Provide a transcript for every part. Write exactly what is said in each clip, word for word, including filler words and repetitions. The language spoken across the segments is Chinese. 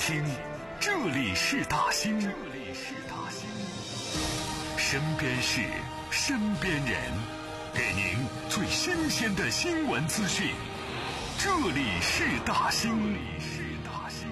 听，这里是大兴，这里是大兴，身边事，身边人，给您最新鲜的新闻资讯。这里是大兴，这里是大兴。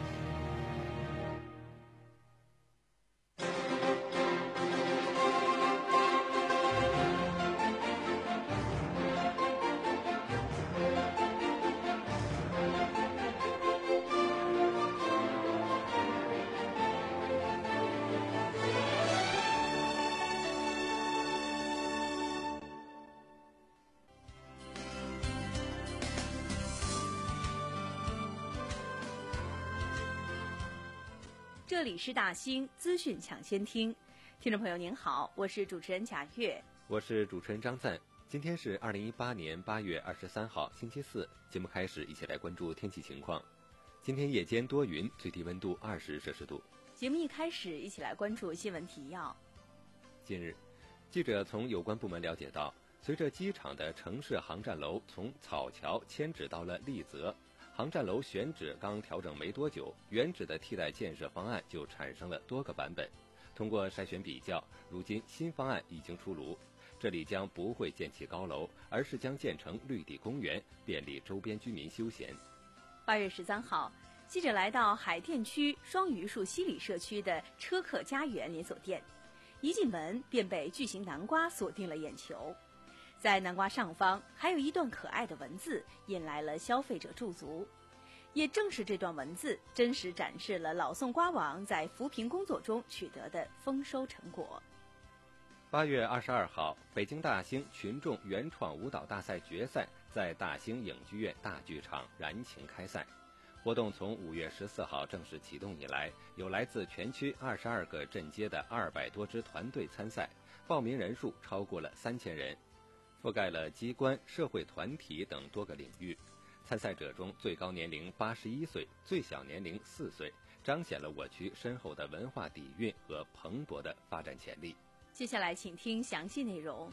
这里是大兴资讯抢先听，听众朋友您好，我是主持人贾月， 我是主持人张赞。今天是二零一八年八月二十三号，星期四。节目开始，一起来关注天气情况。今天夜间多云，最低温度二十摄氏度。 节目一开始，一起来关注新闻提要。 近日，记者从有关部门了解到，随着机场的城市航站楼从草桥迁址到了丽泽，航站楼选址刚调整没多久，原址的替代建设方案就产生了多个版本。通过筛选比较，如今新方案已经出炉，这里将不会建起高楼，而是将建成绿地公园，便利周边居民休闲。 八月十三号，记者来到海淀区双榆树西里社区的车客家园连锁店，一进门便被巨型南瓜锁定了眼球。在南瓜上方还有一段可爱的文字，引来了消费者驻足。也正是这段文字，真实展示了老宋瓜王在扶贫工作中取得的丰收成果。 八月二十二号，北京大兴群众原创舞蹈大赛决赛在大兴影剧院大剧场燃情开赛。活动从五月十四号正式启动以来，有来自全区二十二个镇街的二百多支团队参赛，报名人数超过了三千人。覆盖了机关、社会团体等多个领域，参赛者中最高年龄八十一岁，最小年龄四岁，彰显了我区深厚的文化底蕴和蓬勃的发展潜力。 接下来请听详细内容。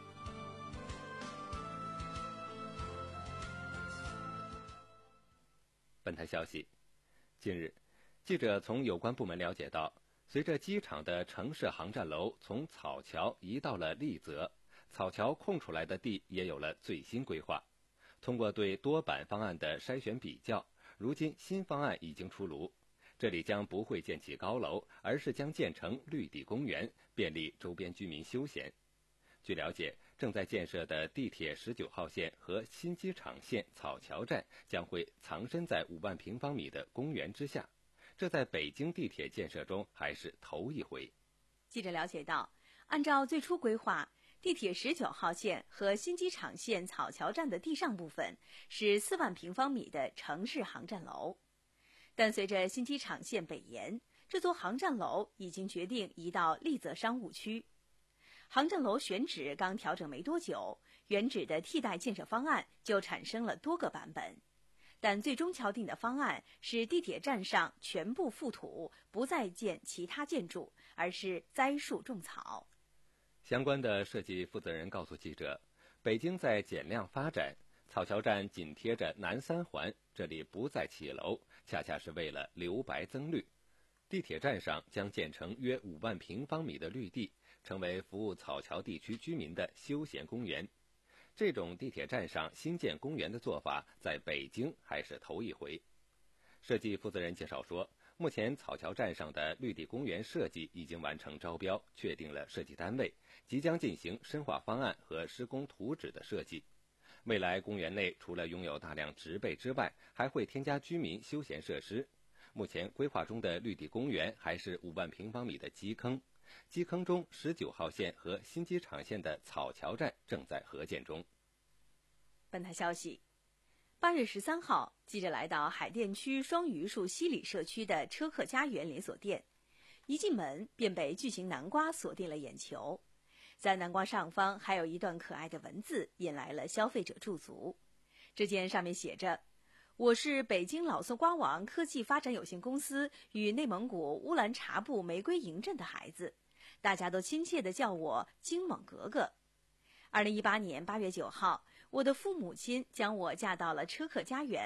本台消息，近日，记者从有关部门了解到，随着机场的城市航站楼从草桥移到了丽泽，草桥空出来的地也有了最新规划。通过对多版方案的筛选比较，如今新方案已经出炉，这里将不会建起高楼，而是将建成绿地公园，便利周边居民休闲。据了解，正在建设的地铁十九号线和新机场线草桥站将会藏身在五万平方米的公园之下，这在北京地铁建设中还是头一回。 记者了解到，按照最初规划，地铁十九号线和新机场线草桥站的地上部分是四万平方米的城市航站楼，但随着新机场线北延，这座航站楼已经决定移到丽泽商务区。航站楼选址刚调整没多久，原址的替代建设方案就产生了多个版本，但最终敲定的方案是地铁站上全部覆土，不再建其他建筑，而是栽树种草。 相关的设计负责人告诉记者，北京在减量发展，草桥站紧贴着南三环，这里不再起楼，恰恰是为了留白增绿。地铁站上将建成约五万平方米的绿地，成为服务草桥地区居民的休闲公园。这种地铁站上新建公园的做法，在北京还是头一回。设计负责人介绍说，目前草桥站上的绿地公园设计已经完成招标，确定了设计单位，即将进行深化方案和施工图纸的设计。未来公园内除了拥有大量植被之外，还会添加居民休闲设施。目前规划中的绿地公园还是五万平方米的基坑，基坑中十九号线和新机场线的草桥站正在合建中。 本台消息，八月十三号，记者来到海淀区双榆树西里社区的车客家园连锁店，一进门便被巨型南瓜锁定了眼球。在南瓜上方还有一段可爱的文字，引来了消费者驻足。只见上面写着：我是北京老宋瓜王科技发展有限公司与内蒙古乌兰察布玫瑰营镇的孩子，大家都亲切地叫我金猛格格。二零一八年八月九号，我的父母亲将我嫁到了车客家园。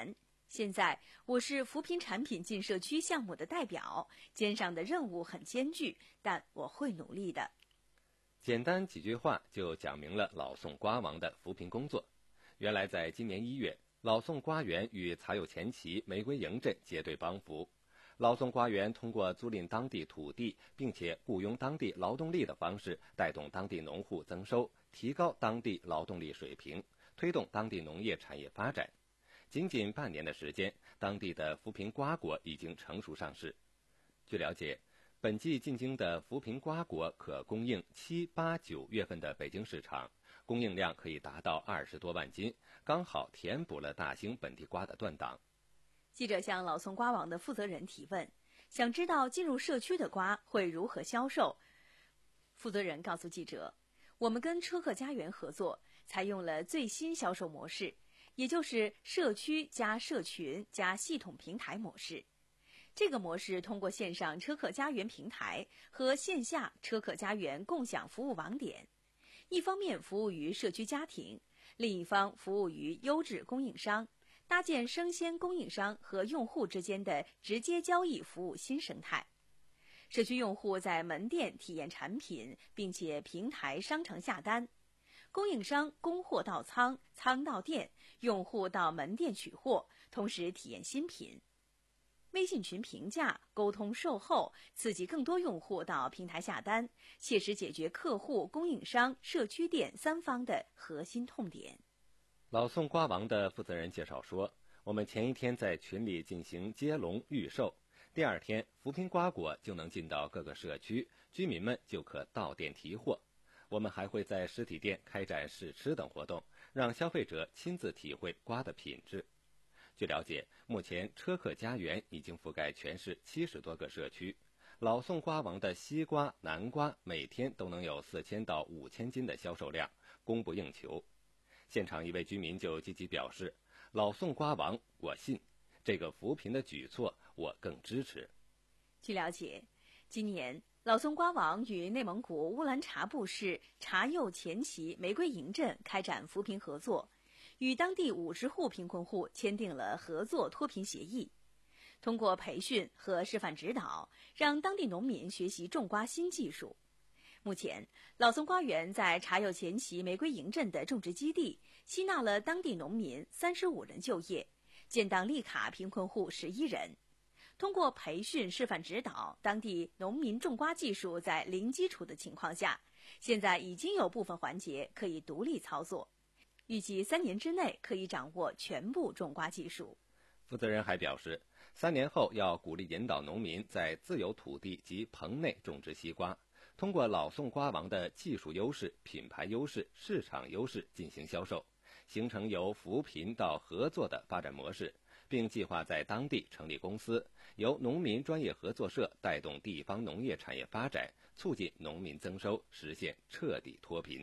现在我是扶贫产品进社区项目的代表，肩上的任务很艰巨，但我会努力的。 简单几句话就讲明了老宋瓜王的扶贫工作。原来在今年一月，老宋瓜园与曹有前旗玫瑰营镇结对帮扶，老宋瓜园通过租赁当地土地，并且雇佣当地劳动力的方式，带动当地农户增收，提高当地劳动力水平，推动当地农业产业发展。仅仅半年的时间，当地的扶贫瓜果已经成熟上市。据了解，本季进京的扶贫瓜果可供应七八九月份的北京市场，供应量可以达到二十多万斤，刚好填补了大兴本地瓜的断档。 记者向老宋瓜王的负责人提问，想知道进入社区的瓜会如何销售。负责人告诉记者，我们跟车客家园合作，采用了最新销售模式，也就是社区加社群加系统平台模式。这个模式通过线上车客家园平台和线下车客家园共享服务网点，一方面服务于社区家庭，另一方服务于优质供应商，搭建生鲜供应商和用户之间的直接交易服务新生态。社区用户在门店体验产品，并且平台商城下单，供应商供货到仓，仓到店，用户到门店取货，同时体验新品。微信群评价、沟通售后，刺激更多用户到平台下单，切实解决客户、供应商、社区店三方的核心痛点。 老宋瓜王的负责人介绍说，我们前一天在群里进行接龙预售，第二天扶贫瓜果就能进到各个社区，居民们就可到店提货。我们还会在实体店开展试吃等活动，让消费者亲自体会瓜的品质。据了解，目前车客家园已经覆盖全市七十多个社区，老宋瓜王的西瓜、南瓜每天都能有四千到五千斤的销售量，供不应求。现场一位居民就积极表示，老宋瓜王我信，这个扶贫的举措我更支持。 据了解，今年老宋瓜王与内蒙古乌兰察布市察右前旗玫瑰营镇开展扶贫合作，与当地五十户贫困户签订了合作脱贫协议。通过培训和示范指导，让当地农民学习种瓜新技术。目前，老宋瓜园在察右前旗玫瑰营镇的种植基地吸纳了当地农民三十五人就业，建档立卡贫困户十一人。通过培训示范指导，当地农民种瓜技术在零基础的情况下，现在已经有部分环节可以独立操作。预计三年之内可以掌握全部种瓜技术。 负责人还表示，三年后要鼓励引导农民在自有土地及棚内种植西瓜，通过老宋瓜王的技术优势、品牌优势、市场优势进行销售，形成由扶贫到合作的发展模式，并计划在当地成立公司，由农民专业合作社带动地方农业产业发展，促进农民增收，实现彻底脱贫。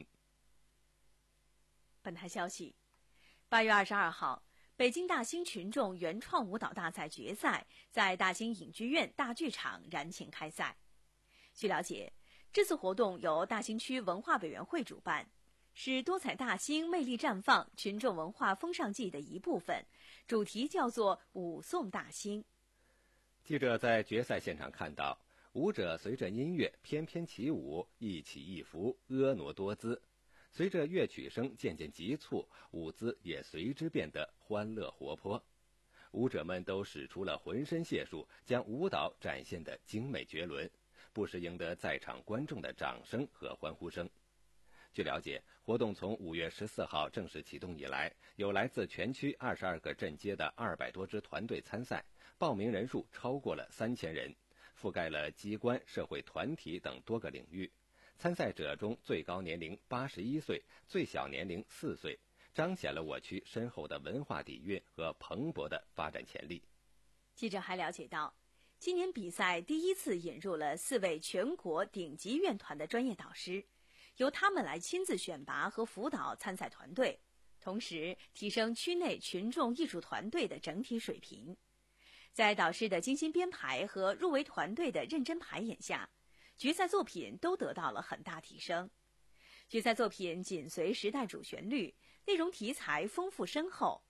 本台消息，八月二十二号，北京大兴群众原创舞蹈大赛决赛在大兴影剧院大剧场燃情开赛。据了解，这次活动由大兴区文化委员会主办，是多彩大兴魅力绽放群众文化风尚季的一部分，主题叫做舞颂大兴。 记者在决赛现场看到，舞者随着音乐翩翩起舞，一起一伏，婀娜多姿。随着乐曲声渐渐急促，舞姿也随之变得欢乐活泼。舞者们都使出了浑身解数，将舞蹈展现得精美绝伦，不时赢得在场观众的掌声和欢呼声。据了解，活动从五月十四号正式启动以来，有来自全区二十二个镇街的二百多支团队参赛，报名人数超过了三千人，覆盖了机关、社会团体等多个领域。参赛者中最高年龄八十一岁，最小年龄四岁，彰显了我区深厚的文化底蕴和蓬勃的发展潜力。 记者还了解到，今年比赛第一次引入了四位全国顶级院团的专业导师，由他们来亲自选拔和辅导参赛团队，同时提升区内群众艺术团队的整体水平。在导师的精心编排和入围团队的认真排演下，决赛作品都得到了很大提升。决赛作品紧随时代主旋律，内容题材丰富深厚。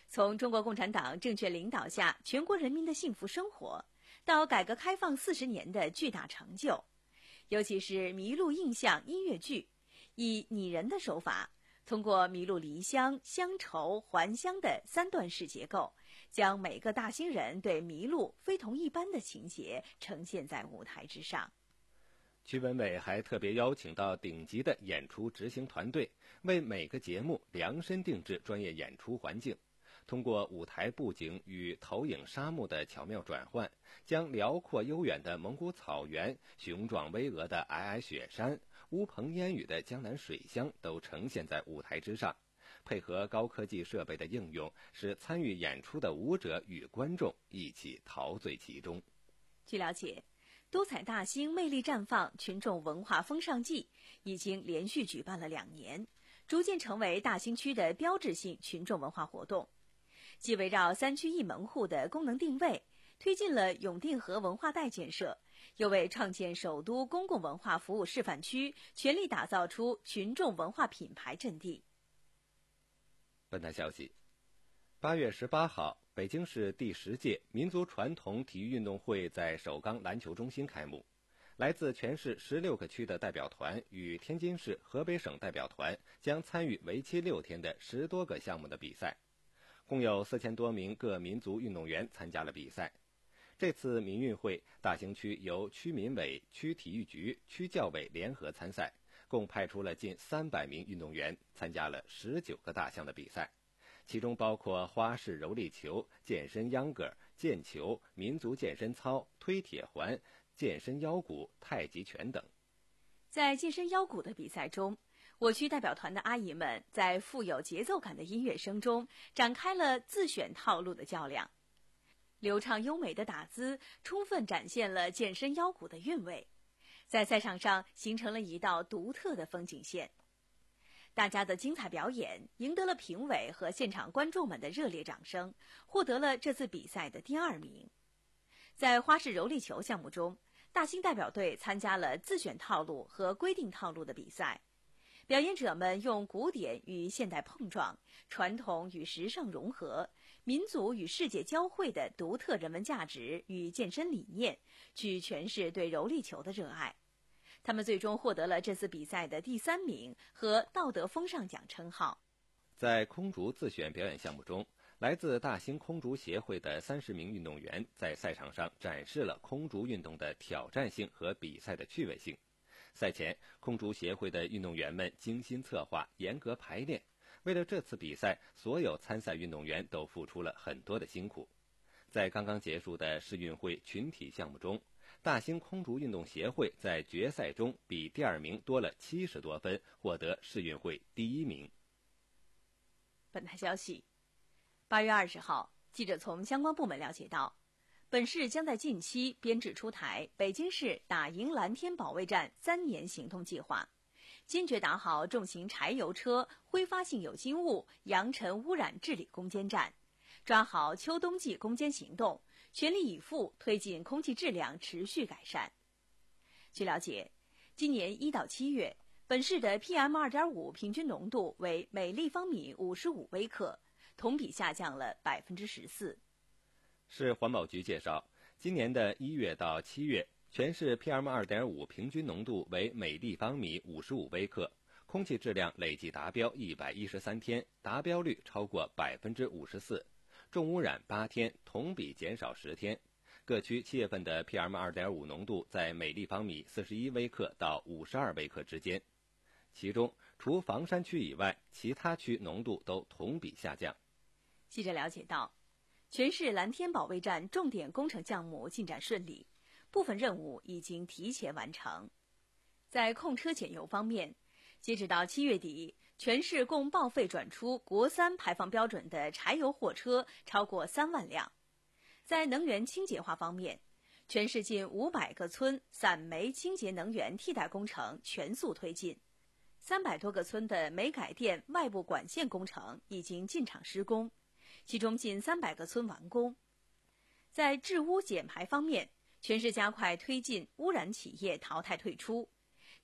从中国共产党正确领导下全国人民的幸福生活，到改革开放四十年的巨大成就，尤其是麋鹿印象音乐剧，以拟人的手法，通过麋鹿离乡、乡愁、还乡的三段式结构，将每个大兴人对麋鹿非同一般的情节呈现在舞台之上。 曲文伟还特别邀请到顶级的演出执行团队，为每个节目量身定制专业演出环境，通过舞台布景与投影沙幕的巧妙转换，将辽阔悠远的蒙古草原、雄壮巍峨的皑皑雪山、乌篷烟雨的江南水乡都呈现在舞台之上，配合高科技设备的应用，使参与演出的舞者与观众一起陶醉其中。 据了解，多彩大兴、魅力绽放群众文化风尚季已经连续举办了两年，逐渐成为大兴区的标志性群众文化活动。既围绕三区一门户的功能定位，推进了永定河文化带建设，又为创建首都公共文化服务示范区全力打造出群众文化品牌阵地。 本台消息，八月十八号，北京市第十届民族传统体育运动会在首钢篮球中心开幕。来自全市十六个区的代表团与天津市、河北省代表团将参与为期六天的十多个项目的比赛，共有四千多名各民族运动员参加了比赛。这次民运会，大兴区由区民委、区体育局、区教委联合参赛，共派出了近三百名运动员，参加了十九个大项的比赛，其中包括花式柔力球、健身秧歌、毽球、民族健身操、推铁环、健身腰鼓、太极拳等。 在健身腰鼓的比赛中，我区代表团的阿姨们在富有节奏感的音乐声中展开了自选套路的较量，流畅优美的打姿充分展现了健身腰鼓的韵味，在赛场上形成了一道独特的风景线。大家的精彩表演赢得了评委和现场观众们的热烈掌声，获得了这次比赛的第二名。在花式柔力球项目中，大兴代表队参加了自选套路和规定套路的比赛，表演者们用古典与现代碰撞、传统与时尚融合、民族与世界交汇的独特人文价值与健身理念，去诠释对柔力球的热爱。他们最终获得了这次比赛的第三名和道德风尚奖称号。 在空竹自选表演项目中，来自大兴空竹协会的三十名运动员在赛场上展示了空竹运动的挑战性和比赛的趣味性。赛前，空竹协会的运动员们精心策划、严格排练，为了这次比赛，所有参赛运动员都付出了很多的辛苦。在刚刚结束的世运会群体项目中，大兴空竹运动协会在决赛中比第二名多了七十多分，获得世运会第一名。 本台消息，八月二十号，记者从相关部门了解到，本市将在近期编制出台北京市打赢蓝天保卫战三年行动计划，坚决打好重型柴油车挥发性有机物扬尘污染治理攻坚战，抓好秋冬季攻坚行动，全力以赴推进空气质量持续改善。据了解，今年一到七月，本市的 P M 二点五 平均浓度为每立方米五十五微克，同比下降了百分之十四。 市环保局介绍，今年的一月到七月，全市 P M 二点五 平均浓度为每立方米五十五微克，空气质量累计达标一百一十三天，达标率超过百分之五十四，重污染八天，同比减少十天。各区七月份的 P M 二点五 浓度在每立方米四十一微克到五十二微克之间，其中除房山区以外，其他区浓度都同比下降。 记者了解到，全市蓝天保卫战重点工程项目进展顺利，部分任务已经提前完成。在控车减油方面，截止到七月底，全市共报废转出国三排放标准的柴油货车超过三万辆。在能源清洁化方面，全市近五百个村散煤清洁能源替代工程全速推进，三百多个村的煤改电外部管线工程已经进场施工，其中近三百个村完工。在治污减排方面，全市加快推进污染企业淘汰退出，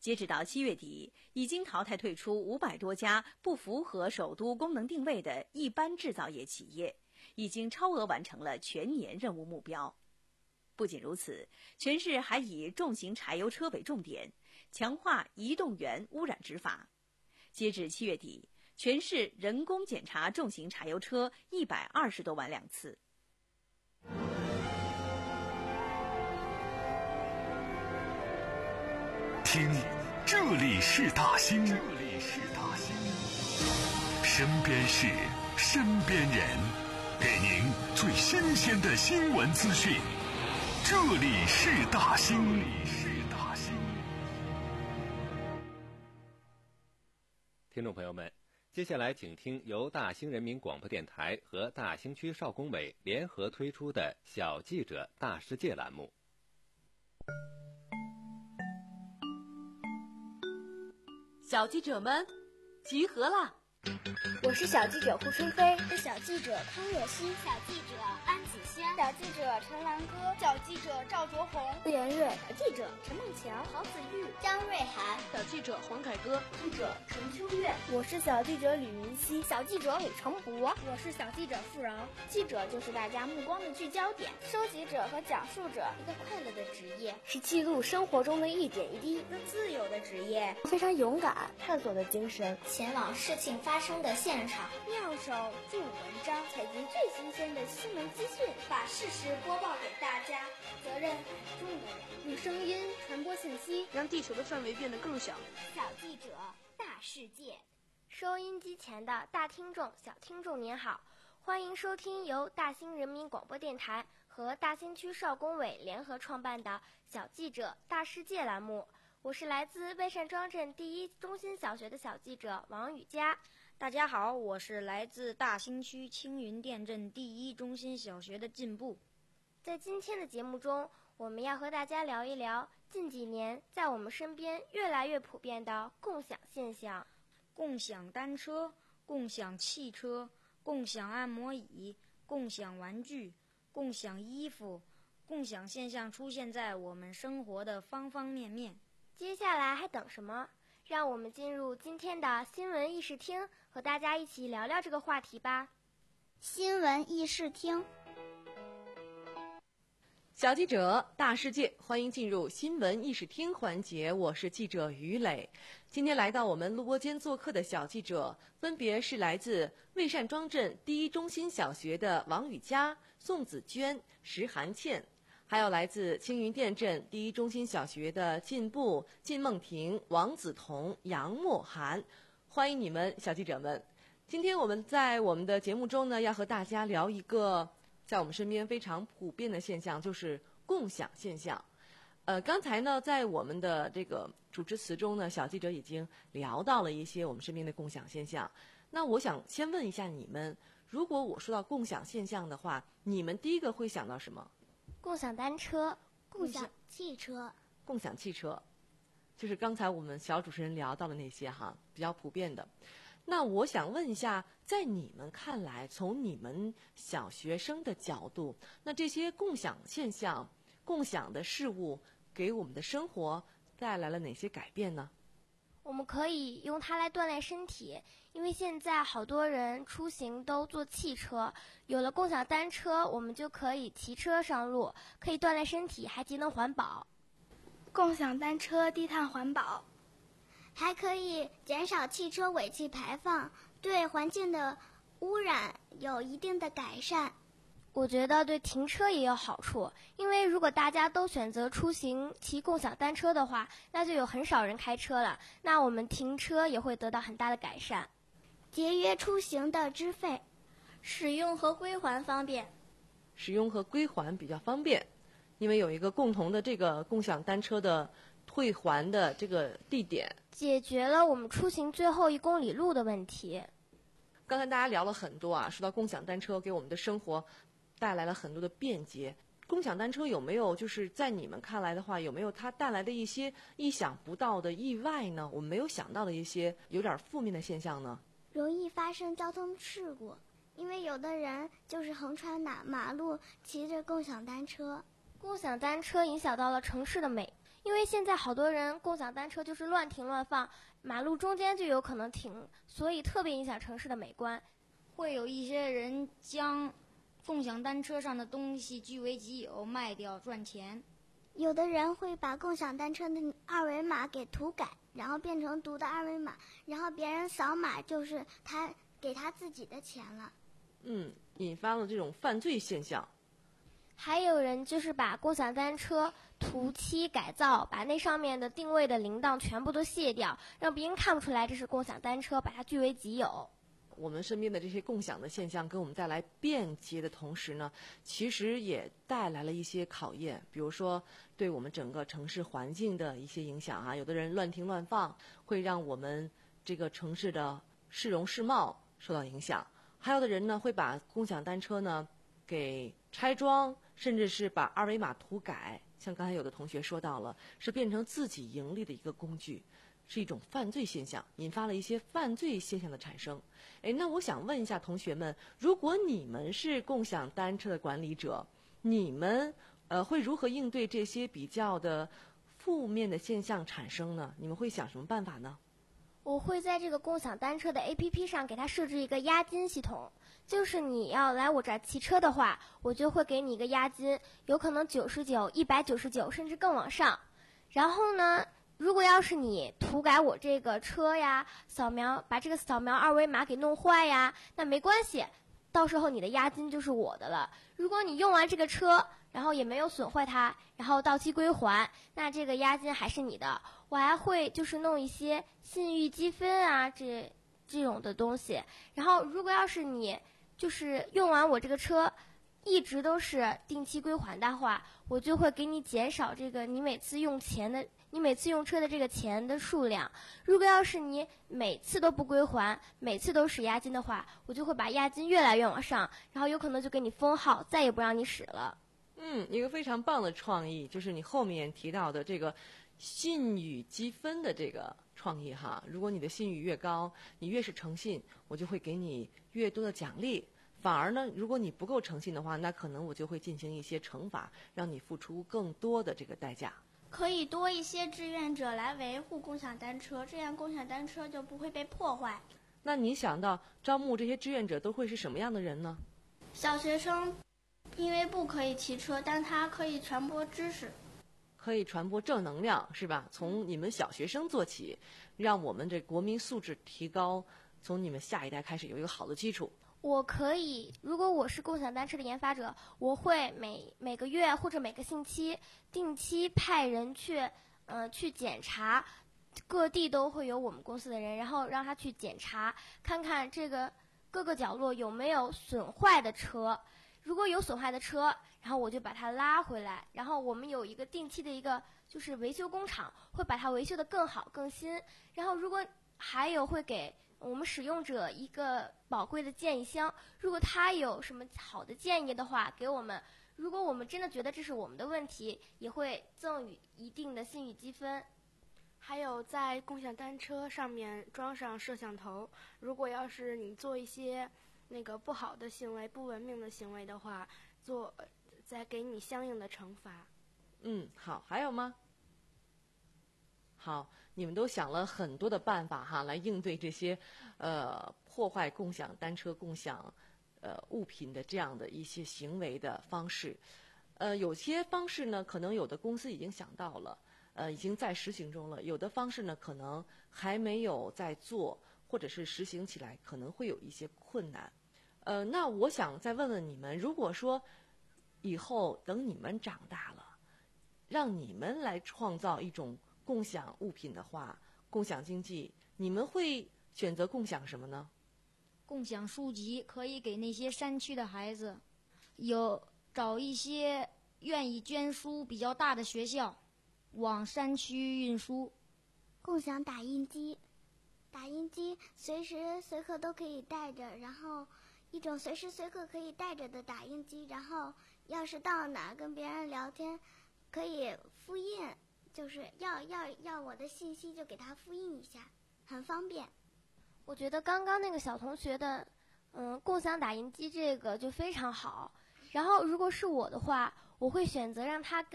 截止到七月底，已经淘汰退出五百多家不符合首都功能定位的一般制造业企业，已经超额完成了全年任务目标。不仅如此，全市还以重型柴油车为重点，强化移动源污染执法。截至七月底，全市人工检查重型柴油车一百二十多万辆次。 听，这里是大兴，这里是大兴，身边事，身边人，给您最新鲜的新闻资讯。这里是大兴，这里是大兴。 听众朋友们，接下来请听由大兴人民广播电台和大兴区少工委联合推出的《小记者大世界》栏目。 小记者们，集合啦！ 我是小记者胡春飞， 是小记者康若曦， 小记者安子轩， 小记者陈兰歌， 小记者赵卓红， 连瑞， 小记者陈梦乔， 郝子玉， 张瑞涵， 小记者黄凯歌， 记者陈秋月， 我是小记者吕云熙， 小记者李成博， 我是小记者付饶。 记者就是大家目光的聚焦点， 收集者和讲述者， 一个快乐的职业， 是记录生活中的一点一滴， 一个自由的职业， 非常勇敢，探索的精神， 前往事情发生的现场， 妙手著文章， 采集最新鲜的新闻资讯， 把事实播报给大家。 责任很重的人， 用声音传播信息， 让地球的范围变得更小。 小记者大世界， 收音机前的大听众、小听众您好，欢迎收听由大兴人民广播电台和大兴区少工委联合创办的小记者大世界栏目。我是来自魏善庄镇第一中心小学的小记者王雨佳。 大家好，我是来自大兴区青云店镇第一中心小学的进步。 在今天的节目中，我们要和大家聊一聊近几年在我们身边越来越普遍的共享现象。 共享单车、共享汽车、共享按摩椅、共享玩具、共享衣服，共享现象出现在我们生活的方方面面。 接下来还等什么？让我们进入今天的新闻议事厅，和大家一起聊聊这个话题吧。 新闻议事厅， 小记者大世界，欢迎进入新闻议事厅环节，我是记者于磊。今天来到我们录播间做客的小记者，分别是来自魏善庄镇第一中心小学的王雨佳、宋子娟、石涵倩，还有来自青云店镇第一中心小学的进步、靳梦婷、王子彤、杨墨涵。欢迎你们，小记者们。今天我们在我们的节目中呢，要和大家聊一个在我们身边非常普遍的现象，就是共享现象。呃，刚才呢，在我们的这个主持词中呢，小记者已经聊到了一些我们身边的共享现象。那我想先问一下你们，如果我说到共享现象的话，你们第一个会想到什么？ 共享单车、 共享汽车、 共享汽车，就是刚才我们小主持人聊到的那些哈，比较普遍的。那我想问一下，在你们看来，从你们小学生的角度，那这些共享现象、共享的事物给我们的生活带来了哪些改变呢？ 我们可以用它来锻炼身体，因为现在好多人出行都坐汽车，有了共享单车，我们就可以骑车上路，可以锻炼身体，还节能环保。 共享单车低碳环保， 还可以减少汽车尾气排放，对环境的污染有一定的改善。 我觉得对停车也有好处，因为如果大家都选择出行骑共享单车的话，那就有很少人开车了，那我们停车也会得到很大的改善。 节约出行的支费， 使用和归还方便。 使用和归还比较方便，因为有一个共同的这个共享单车的退还的这个地点， 解决了我们出行最后一公里路的问题。 刚才大家聊了很多啊，说到共享单车给我们的生活带来了很多的便捷。共享单车有没有就是在你们看来的话，有没有它带来的一些意想不到的意外呢？我们没有想到的一些有点负面的现象呢？ 容易发生交通事故，因为有的人就是横穿马马路骑着共享单车。 共享单车影响到了城市的美， 因为现在好多人共享单车就是乱停乱放，马路中间就有可能停，所以特别影响城市的美观。 会有一些人将共享单车上的东西据为己有，卖掉赚钱。 有的人会把共享单车的二维码给涂改，然后变成读的二维码，然后别人扫码就是他给他自己的钱了。 嗯，引发了这种犯罪现象。 还有人就是把共享单车涂漆改造，把那上面的定位的铃铛全部都卸掉，让别人看不出来这是共享单车，把它据为己有。 我们身边的这些共享的现象给我们带来便捷的同时呢，其实也带来了一些考验，比如说对我们整个城市环境的一些影响啊。有的人乱停乱放，会让我们这个城市的市容市貌受到影响。还有的人呢，会把共享单车呢给拆装，甚至是把二维码涂改，像刚才有的同学说到了，是变成自己盈利的一个工具，是一种犯罪现象，引发了一些犯罪现象的产生。哎，那我想问一下同学们，如果你们是共享单车的管理者，你们呃会如何应对这些比较的负面的现象产生呢？你们会想什么办法呢？ 我会在这个共享单车的 A P P 上给它设置一个押金系统，就是你要来我这儿骑车的话，我就会给你一个押金，有可能九十九、一百九十九，甚至更往上。然后呢，如果要是你涂改我这个车呀，扫描把这个扫描二维码给弄坏呀，那没关系，到时候你的押金就是我的了。如果你用完这个车，然后也没有损坏它，然后到期归还，那这个押金还是你的。我还会就是弄一些信誉积分啊，这这种的东西。然后如果要是你就是用完我这个车，一直都是定期归还的话，我就会给你减少这个你每次用钱的，你每次用车的这个钱的数量。如果要是你每次都不归还，每次都使押金的话，我就会把押金越来越往上，然后有可能就给你封号，再也不让你使了。 嗯，一个非常棒的创意，就是你后面提到的这个信誉积分的这个创意哈。如果你的信誉越高，你越是诚信，我就会给你越多的奖励。反而呢，如果你不够诚信的话，那可能我就会进行一些惩罚，让你付出更多的这个代价。 可以多一些志愿者来维护共享单车，这样共享单车就不会被破坏。 那你想到招募这些志愿者都会是什么样的人呢？ 小学生，因为不可以骑车，但他可以传播知识， 可以传播正能量，是吧？从你们小学生做起，让我们这国民素质提高，从你们下一代开始有一个好的基础。 我可以，如果我是共享单车的研发者，我会每每个月或者每个星期定期派人去，呃，去检查，各地都会有我们公司的人，然后让他去检查，看看这个各个角落有没有损坏的车。如果有损坏的车，然后我就把它拉回来，然后我们有一个定期的一个就是维修工厂，会把它维修得更好更新。然后如果还有会给我们使用者一个宝贵的建议箱，如果他有什么好的建议的话给我们，如果我们真的觉得这是我们的问题，也会赠予一定的信誉积分。 还有在共享单车上面装上摄像头，如果要是你做一些那个不好的行为、不文明的行为的话，做再给你相应的惩罚。 嗯，好，还有吗？好，你们都想了很多的办法哈，来应对这些呃破坏共享单车、共享呃物品的这样的一些行为的方式。呃，有些方式呢，可能有的公司已经想到了，呃，已经在实行中了；有的方式呢，可能还没有在做，或者是实行起来可能会有一些困难。呃，那我想再问问你们，如果说以后等你们长大了，让你们来创造一种共享物品的话，共享经济，你们会选择共享什么呢？ 共享书籍，可以给那些山区的孩子，有找一些愿意捐书比较大的学校，往山区运输。 共享打印机，打印机随时随刻都可以带着，然后一种随时随刻可以带着的打印机，然后要是到哪儿跟别人聊天，可以复印。就是要要要我的信息就给他复印一下，很方便。 我觉得刚刚那个小同学的，嗯，共享打印机这个就非常好。然后如果是我的话，我会选择让他跟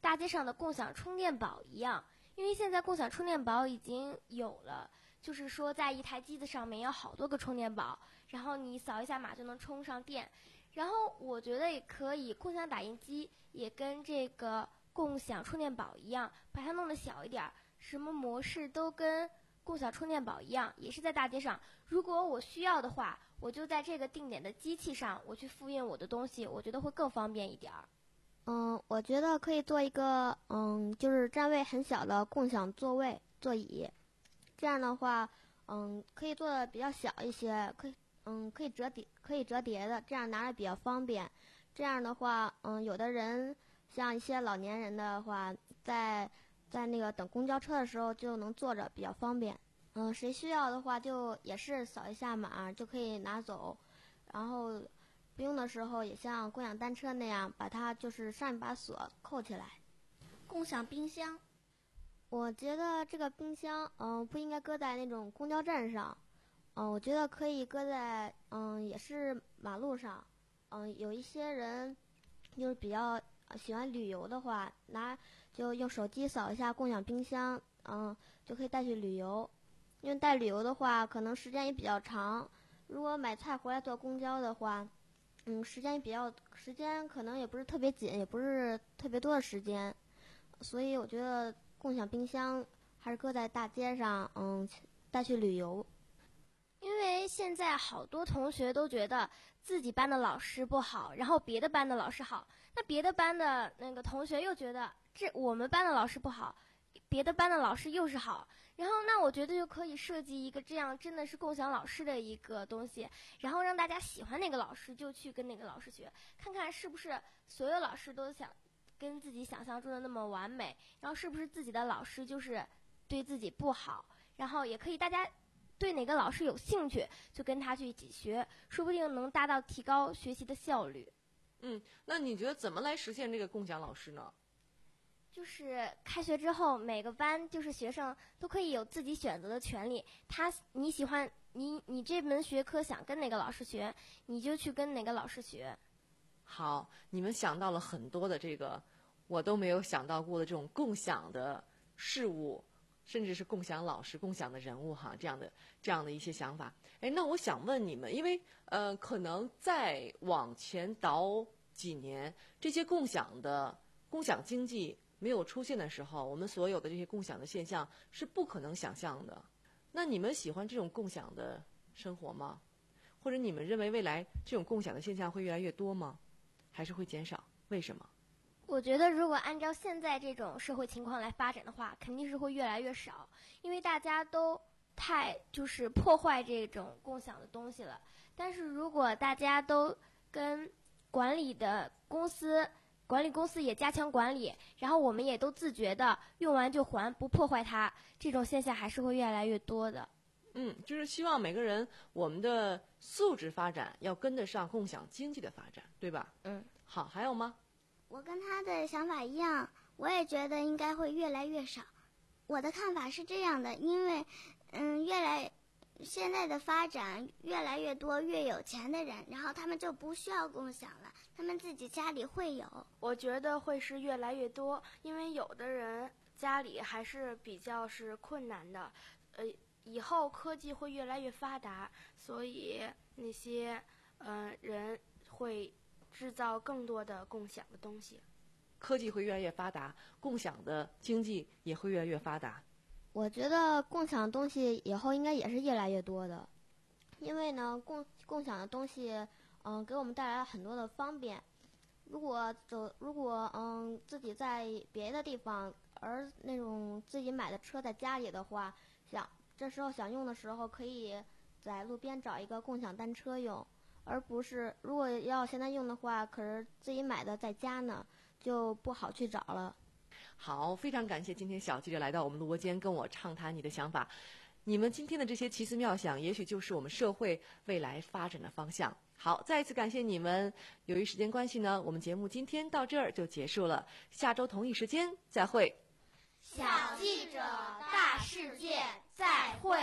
大街上的共享充电宝一样，因为现在共享充电宝已经有了，就是说在一台机子上面有好多个充电宝，然后你扫一下码就能充上电。然后我觉得也可以，共享打印机也跟这个共享充电宝一样，把它弄得小一点，什么模式都跟共享充电宝一样，也是在大街上。如果我需要的话，我就在这个定点的机器上，我去复印我的东西，我觉得会更方便一点儿。 嗯，我觉得可以做一个，嗯，就是站位很小的共享座位座椅，这样的话，嗯，可以做的比较小一些，可以，嗯，可以折叠，可以折叠的，这样拿着比较方便。这样的话，嗯，有的人像一些老年人的话，在在那个等公交车的时候就能坐着，比较方便。嗯，谁需要的话就也是扫一下码就可以拿走，然后不用的时候也像共享单车那样，把它就是上一把锁扣起来。 共享冰箱， 我觉得这个冰箱，嗯、呃，不应该搁在那种公交站上，嗯、呃，我觉得可以搁在，嗯、呃，也是马路上，嗯、呃，有一些人就是比较喜欢旅游的话，拿就用手机扫一下共享冰箱，嗯、呃，就可以带去旅游。因为带旅游的话，可能时间也比较长。如果买菜回来坐公交的话，嗯，时间也比较，时间可能也不是特别紧，也不是特别多的时间。所以我觉得共享冰箱还是搁在大街上，嗯，带去旅游。 因为现在好多同学都觉得自己班的老师不好，然后别的班的老师好，那别的班的那个同学又觉得这我们班的老师不好，别的班的老师又是好。然后那我觉得就可以设计一个这样真的是共享老师的一个东西，然后让大家喜欢哪个老师就去跟哪个老师学，看看是不是所有老师都想跟自己想象中的那么完美，然后是不是自己的老师就是对自己不好，然后也可以大家对哪个老师有兴趣就跟他去一起学，说不定能达到提高学习的效率。 嗯，那你觉得怎么来实现这个共享老师呢？ 就是开学之后，每个班就是学生都可以有自己选择的权利。他你喜欢你你这门学科想跟哪个老师学，你就去跟哪个老师学。 好，你们想到了很多的这个我都没有想到过的这种共享的事物，甚至是共享老师、共享的人物哈，这样的这样的一些想法。哎，那我想问你们，因为呃，可能再往前倒几年，这些共享的共享经济没有出现的时候，我们所有的这些共享的现象是不可能想象的。那你们喜欢这种共享的生活吗？或者你们认为未来这种共享的现象会越来越多吗？还是会减少？为什么？ 我觉得如果按照现在这种社会情况来发展的话，肯定是会越来越少，因为大家都太就是破坏这种共享的东西了。但是如果大家都跟管理的公司管理公司也加强管理，然后我们也都自觉的用完就还，不破坏它，这种现象还是会越来越多的。 嗯，就是希望每个人我们的素质发展要跟得上共享经济的发展，对吧？ 嗯， 好，还有吗？ 我跟他的想法一样，我也觉得应该会越来越少。我的看法是这样的，因为嗯，越来现在的发展越来越多越有钱的人，然后他们就不需要共享了，他们自己家里会有。 我觉得会是越来越多，因为有的人家里还是比较是困难的，呃，以后科技会越来越发达，所以那些呃人会制造更多的共享的东西。 科技会越来越发达，共享的经济也会越来越发达。 我觉得共享的东西以后应该也是越来越多的，因为呢，共共享的东西，嗯、呃，给我们带来了很多的方便。如果走，如果嗯自己在别的地方，而那种自己买的车在家里的话，想这时候想用的时候，可以在路边找一个共享单车用，而不是如果要现在用的话，可是自己买的在家呢，就不好去找了。 好，非常感谢今天小记者来到我们录播间跟我畅谈你的想法。你们今天的这些奇思妙想，也许就是我们社会未来发展的方向。好，再一次感谢你们。由于时间关系呢，我们节目今天到这儿就结束了。下周同一时间再会。 小记者大世界，再会。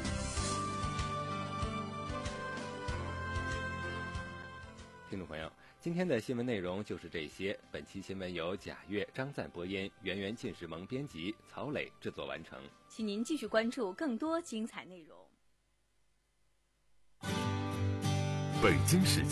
听众朋友， 今天的新闻内容就是这些。本期新闻由贾月、张赞播音，圆圆、靳世萌编辑，曹磊制作完成。 请您继续关注更多精彩内容。 北京时间